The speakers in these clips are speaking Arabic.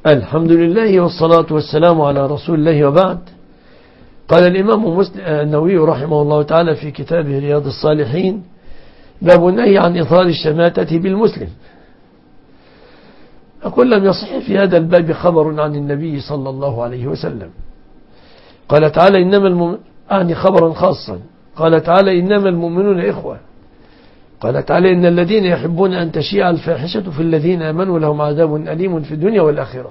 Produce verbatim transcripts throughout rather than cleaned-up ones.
الحمد لله والصلاة والسلام على رسول الله، وبعد. قال الإمام النووي رحمه الله تعالى في كتابه رياض الصالحين: باب النهي عن إظهار الشماتة بالمسلم. أقول لم يصح في هذا الباب خبر عن النبي صلى الله عليه وسلم. قال تعالى إنما الم... أعني خبرا خاصا. قال تعالى إنما المؤمنون إخوة. قال تعالى إن الذين يحبون أن تشيع الفاحشة في الذين آمنوا لهم عذاب أليم في الدنيا والآخرة.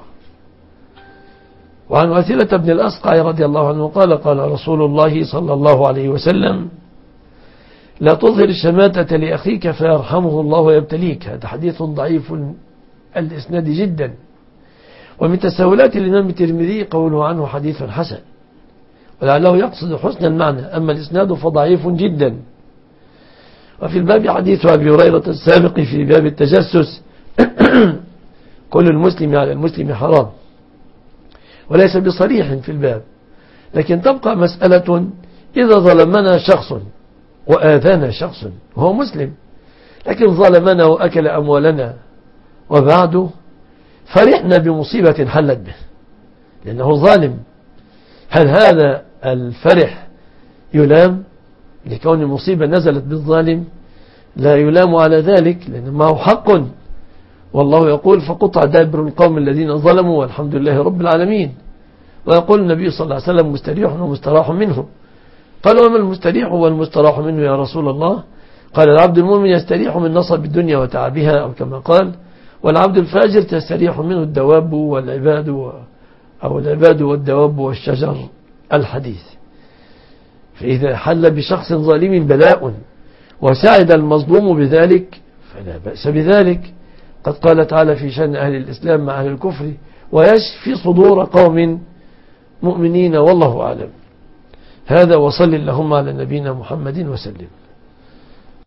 وعن وثيلة بن الأسقع رضي الله عنه قال قال رسول الله صلى الله عليه وسلم: لا تظهر الشماتة لأخيك فيرحمه الله ويبتليك. هذا حديث ضعيف الإسناد جدا، ومن تساهلات الإمام الترمذي قوله عنه حديث حسن، ولعله يقصد حسن المعنى، أما الإسناد فضعيف جدا. وفي الباب حديث أبي هريرة السابق في باب التجسس: كل المسلم على المسلم حرام، وليس بصريح في الباب، لكن تبقى مسألة: إذا ظلمنا شخص وآذانا شخص وهو مسلم، لكن ظلمنا وأكل أموالنا وبعده فرحنا بمصيبة حلت به لأنه ظالم، هل هذا الفرح يلام لكون المصيبة نزلت بالظالم؟ لا يلام على ذلك، لأنه ما هو حق. والله يقول: فقطع دابر القوم الذين ظلموا والحمد لله رب العالمين. ويقول النبي صلى الله عليه وسلم: مستريح ومستراح منه. قال: وما المستريح والمستراح منه يا رسول الله؟ قال: العبد المؤمن يستريح من نصب الدنيا وتعبها، أو كما قال: والعبد الفاجر تستريح منه الدواب والعباد و... أو العباد والدواب والشجر، الحديث. فإذا حل بشخص ظالم بلاء وساعد المظلوم بذلك فلا بأس بذلك. قد قال تعالى في شأن أهل الإسلام مع أهل الكفر: ويشفي صدور قوم مؤمنين، والله أعلم. هذا، وصل اللهم على نبينا محمد وسلم.